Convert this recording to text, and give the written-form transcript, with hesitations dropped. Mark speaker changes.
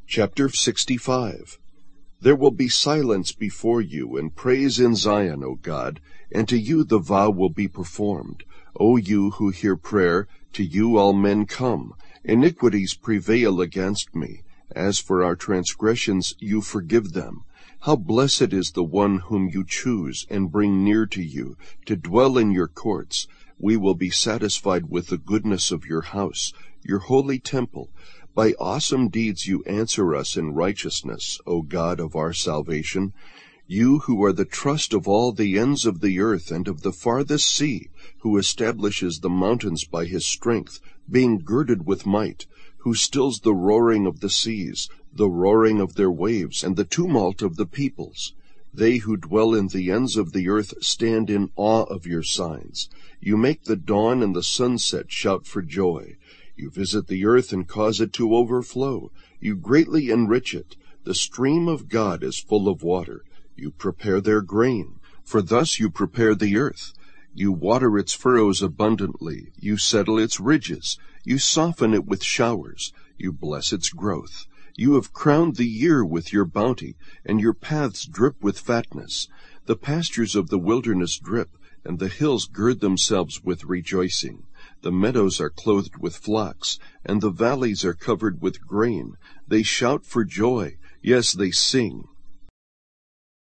Speaker 1: Chapter 65. There will be silence before you, and praise in Zion, O God, and to you the vow will be performed. O you who hear prayer, to you all men come. Iniquities prevail against me. As for our transgressions, you forgive them. How blessed is the one whom you choose and bring near to you, to dwell in your courts. We will be satisfied with the goodness of your house, your holy temple. By awesome deeds you answer us in righteousness, O God of our salvation. You who are the trust of all the ends of the earth and of the farthest sea, who establishes the mountains by his strength, being girded with might, who stills the roaring of the seas, the roaring of their waves, and the tumult of the peoples. They who dwell in the ends of the earth stand in awe of your signs. You make the dawn and the sunset shout for joy. You visit the earth and cause it to overflow. You greatly enrich it. The stream of God is full of water. You prepare their grain, for thus you prepare the earth. You water its furrows abundantly. You settle its ridges. You soften it with showers. You bless its growth. You have crowned the year with your bounty, and your paths drip with fatness. The pastures of the wilderness drip, and the hills gird themselves with rejoicing. The meadows are clothed with flocks, and the valleys are covered with grain. They shout for joy, yes, they sing.